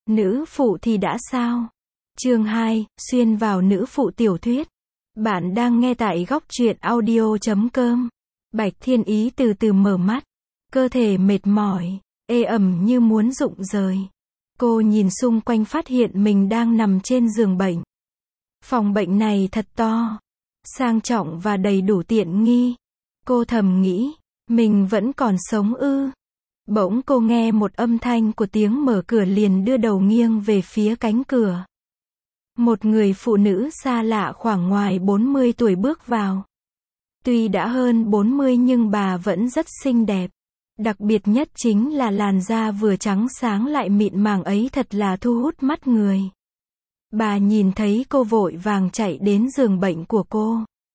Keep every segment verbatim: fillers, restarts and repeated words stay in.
Nữ phụ thì đã sao? Chương hai, xuyên vào nữ phụ tiểu thuyết. Bạn đang nghe tại góc truyện audio chấm com. Bạch Thiên Ý từ từ mở mắt. Cơ thể mệt mỏi, ê ẩm như muốn rụng rời. Cô nhìn xung quanh phát hiện mình đang nằm trên giường bệnh. Phòng bệnh này thật to, sang trọng và đầy đủ tiện nghi. Cô thầm nghĩ, mình vẫn còn sống ư? Bỗng cô nghe một âm thanh của tiếng mở cửa liền đưa đầu nghiêng về phía cánh cửa. Một người phụ nữ xa lạ khoảng ngoài bốn mươi tuổi bước vào. Tuy đã hơn bốn mươi nhưng bà vẫn rất xinh đẹp. Đặc biệt nhất chính là làn da vừa trắng sáng lại mịn màng ấy thật là thu hút mắt người. Bà nhìn thấy cô vội vàng chạy đến giường bệnh của cô.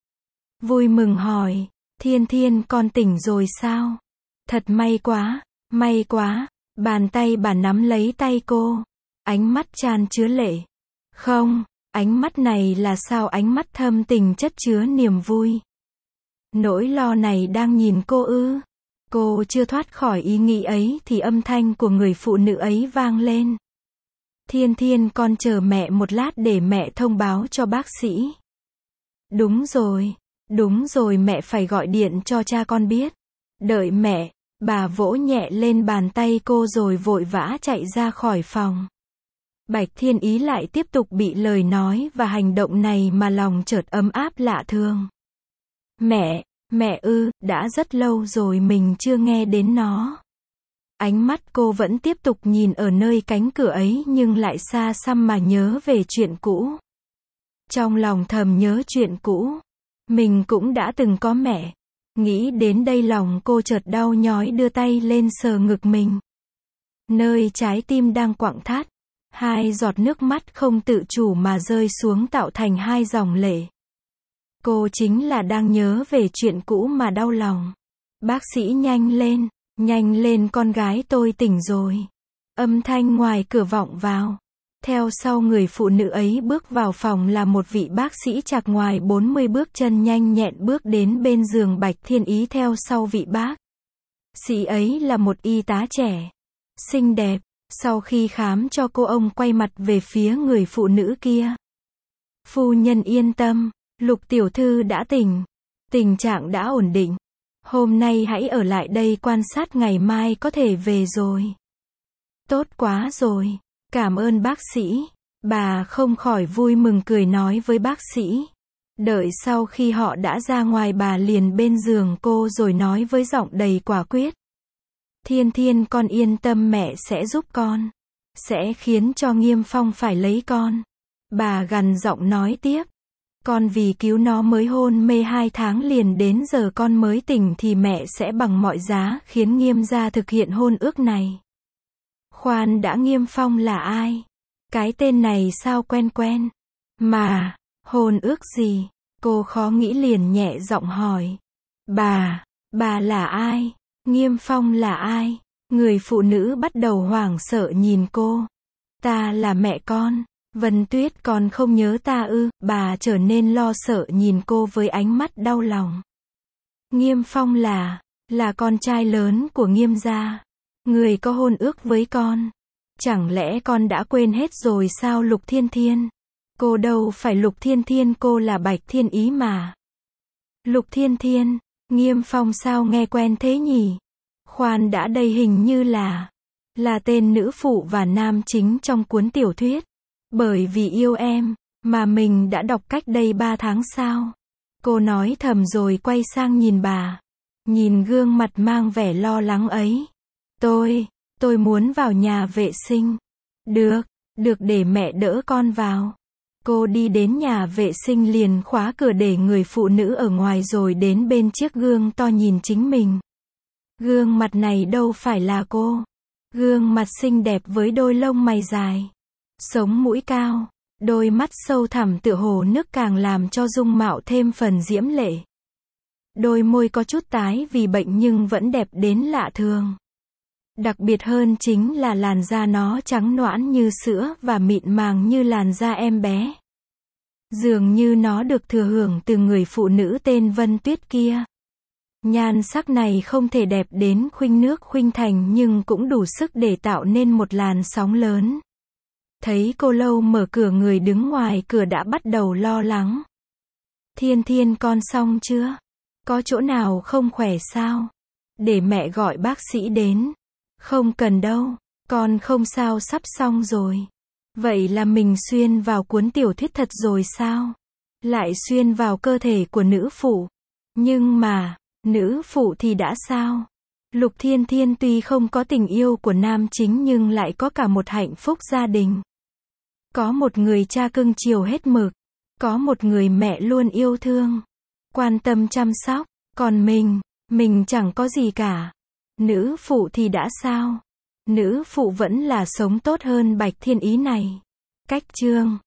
Vui mừng hỏi, Thiên Thiên con tỉnh rồi sao? Thật may quá, may quá. Bàn tay bà nắm lấy tay cô. Ánh mắt chan chứa lệ. Không, ánh mắt này là sao ánh mắt thâm tình chất chứa niềm vui. Nỗi lo này đang nhìn cô ư? Cô chưa thoát khỏi ý nghĩ ấy thì âm thanh của người phụ nữ ấy vang lên. Thiên Thiên con chờ mẹ một lát để mẹ thông báo cho bác sĩ. Đúng rồi, đúng rồi mẹ phải gọi điện cho cha con biết. Đợi mẹ, bà vỗ nhẹ lên bàn tay cô rồi vội vã chạy ra khỏi phòng. Bạch Thiên Ý lại tiếp tục bị lời nói và hành động này mà lòng chợt ấm áp lạ thường. Mẹ, mẹ ư, đã rất lâu rồi mình chưa nghe đến nó. Ánh mắt cô vẫn tiếp tục nhìn ở nơi cánh cửa ấy nhưng lại xa xăm mà nhớ về chuyện cũ. Trong lòng thầm nhớ chuyện cũ. Mình cũng đã từng có mẹ. Nghĩ đến đây lòng cô chợt đau nhói đưa tay lên sờ ngực mình. Nơi trái tim đang quặn thắt. Hai giọt nước mắt không tự chủ mà rơi xuống tạo thành hai dòng lệ. Cô chính là đang nhớ về chuyện cũ mà đau lòng. Bác sĩ nhanh lên, nhanh lên con gái tôi tỉnh rồi. Âm thanh ngoài cửa vọng vào. Theo sau người phụ nữ ấy bước vào phòng là một vị bác sĩ chạc ngoài bốn mươi bước chân nhanh nhẹn bước đến bên giường Bạch Thiên Ý theo sau vị bác sĩ ấy là một y tá trẻ, xinh đẹp. Sau khi khám cho cô ông quay mặt về phía người phụ nữ kia. Phu nhân yên tâm, Lục tiểu thư đã tỉnh. Tình trạng đã ổn định. Hôm nay hãy ở lại đây quan sát ngày mai có thể về rồi. Tốt quá rồi. Cảm ơn bác sĩ. Bà không khỏi vui mừng cười nói với bác sĩ. Đợi sau khi họ đã ra ngoài bà liền bên giường cô rồi nói với giọng đầy quả quyết. Thiên Thiên con yên tâm mẹ sẽ giúp con. Sẽ khiến cho Nghiêm Phong phải lấy con. Bà gằn giọng nói tiếp. Con vì cứu nó mới hôn mê hai tháng liền đến giờ con mới tỉnh thì mẹ sẽ bằng mọi giá khiến Nghiêm gia thực hiện hôn ước này. Khoan đã, Nghiêm Phong là ai? Cái tên này sao quen quen? Mà, hôn ước gì? Cô khó nghĩ liền nhẹ giọng hỏi. Bà, bà là ai? Nghiêm Phong là ai? Người phụ nữ bắt đầu hoảng sợ nhìn cô. Ta là mẹ con. Vân Tuyết còn không nhớ ta ư? Bà trở nên lo sợ nhìn cô với ánh mắt đau lòng. Nghiêm Phong là, là con trai lớn của Nghiêm gia. Người có hôn ước với con. Chẳng lẽ con đã quên hết rồi sao Lục Thiên Thiên? Cô đâu phải Lục Thiên Thiên, cô là Bạch Thiên Ý mà. Lục Thiên Thiên, Nghiêm Phong sao nghe quen thế nhỉ? Khoan đã, đây hình như là, là tên nữ phụ và nam chính trong cuốn tiểu thuyết. Bởi vì yêu em, mà mình đã đọc cách đây ba tháng sao? Cô nói thầm rồi quay sang nhìn bà. Nhìn gương mặt mang vẻ lo lắng ấy. Tôi, tôi muốn vào nhà vệ sinh. Được, được để mẹ đỡ con vào. Cô đi đến nhà vệ sinh liền khóa cửa để người phụ nữ ở ngoài rồi đến bên chiếc gương to nhìn chính mình. Gương mặt này đâu phải là cô. Gương mặt xinh đẹp với đôi lông mày dài. Sống mũi cao. Đôi mắt sâu thẳm tựa hồ nước càng làm cho dung mạo thêm phần diễm lệ. Đôi môi có chút tái vì bệnh nhưng vẫn đẹp đến lạ thường. Đặc biệt hơn chính là làn da nó trắng nõn như sữa và mịn màng như làn da em bé. Dường như nó được thừa hưởng từ người phụ nữ tên Vân Tuyết kia. Nhan sắc này không thể đẹp đến khuynh nước khuynh thành nhưng cũng đủ sức để tạo nên một làn sóng lớn. Thấy cô Lâu mở cửa, người đứng ngoài cửa đã bắt đầu lo lắng. Thiên Thiên con xong chưa? Có chỗ nào không khỏe sao? Để mẹ gọi bác sĩ đến. Không cần đâu, con không sao, sắp xong rồi. Vậy là mình xuyên vào cuốn tiểu thuyết thật rồi sao? Lại xuyên vào cơ thể của nữ phụ. Nhưng mà, nữ phụ thì đã sao? Lục Thiên Thiên tuy không có tình yêu của nam chính nhưng lại có cả một hạnh phúc gia đình. Có một người cha cưng chiều hết mực. Có một người mẹ luôn yêu thương, quan tâm chăm sóc. Còn mình, mình chẳng có gì cả. Nữ phụ thì đã sao? Nữ phụ vẫn là sống tốt hơn Bạch Thiên Ý này. Cách chương